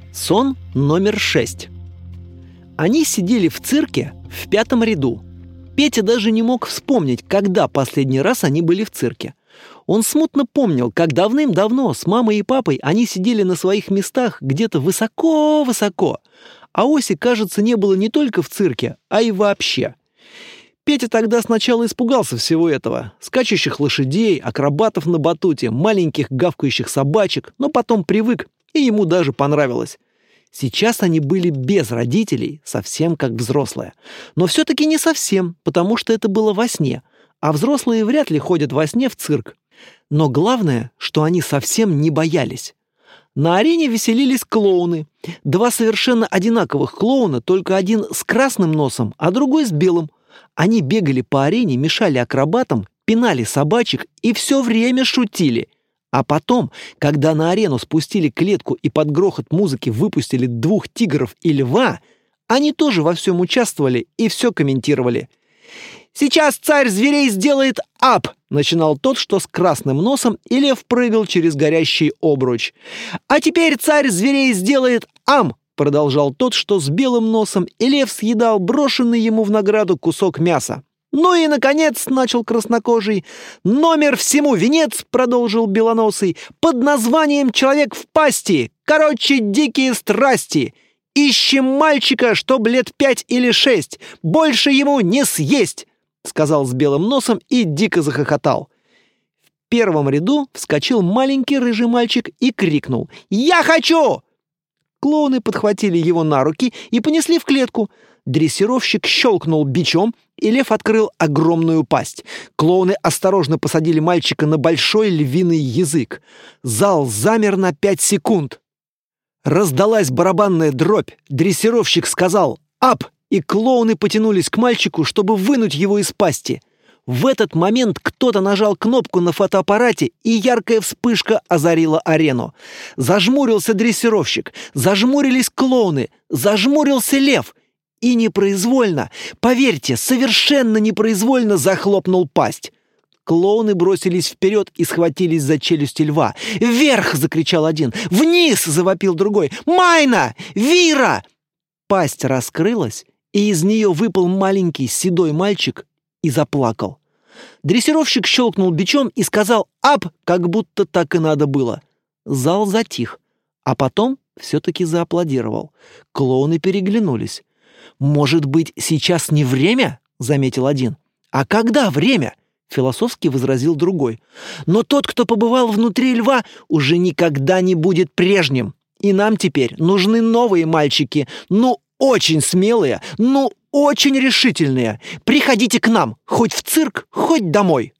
Сон номер 6. Они сидели в цирке в 5-м ряду. Петя даже не мог вспомнить, когда последний раз они были в цирке. Он смутно помнил, как давным-давно с мамой и папой они сидели на своих местах где-то высоко-высоко. А Оси, кажется, не было не только в цирке, а и вообще. Петя тогда сначала испугался всего этого. Скачущих лошадей, акробатов на батуте, маленьких гавкающих собачек, но потом привык, и ему даже понравилось. Сейчас они были без родителей, совсем как взрослые. Но все-таки не совсем, потому что это было во сне. А взрослые вряд ли ходят во сне в цирк. Но главное, что они совсем не боялись. На арене веселились клоуны. 2 совершенно одинаковых клоуна, только один с красным носом, а другой с белым. Они бегали по арене, мешали акробатам, пинали собачек и все время шутили. А потом, когда на арену спустили клетку и под грохот музыки выпустили 2 тигров и льва, они тоже во всем участвовали и все комментировали. «Сейчас царь зверей сделает ап!» — начинал тот, что с красным носом, и лев прыгал через горящий обруч. «А теперь царь зверей сделает ам!» — продолжал тот, что с белым носом, и лев съедал брошенный ему в награду кусок мяса. «Ну и, наконец, — начал краснокожий, — номер всему венец, — продолжил белоносый, — под названием «Человек в пасти», короче, дикие страсти. Ищем мальчика, чтоб лет 5 или 6, больше ему не съесть, — сказал с белым носом и дико захохотал. В 1-м ряду вскочил маленький рыжий мальчик и крикнул: «Я хочу!» Клоуны подхватили его на руки и понесли в клетку. Дрессировщик щелкнул бичом, и лев открыл огромную пасть. Клоуны осторожно посадили мальчика на большой львиный язык. Зал замер на 5 секунд. Раздалась барабанная дробь. Дрессировщик сказал «Ап!», и клоуны потянулись к мальчику, чтобы вынуть его из пасти. В этот момент кто-то нажал кнопку на фотоаппарате, и яркая вспышка озарила арену. Зажмурился дрессировщик, зажмурились клоуны, зажмурился лев. И непроизвольно, поверьте, совершенно непроизвольно захлопнул пасть. Клоуны бросились вперед и схватились за челюсти льва. «Вверх!» — закричал один. «Вниз!» — завопил другой. «Майна! Вира!» Пасть раскрылась, и из нее выпал маленький седой мальчик и заплакал. Дрессировщик щелкнул бичом и сказал «Ап!», как будто так и надо было. Зал затих, а потом все-таки зааплодировал. Клоуны переглянулись. «Может быть, сейчас не время?» — заметил один. «А когда время?» — философски возразил другой. «Но тот, кто побывал внутри льва, уже никогда не будет прежним. И нам теперь нужны новые мальчики, ну очень смелые, ну очень решительные. Приходите к нам, хоть в цирк, хоть домой».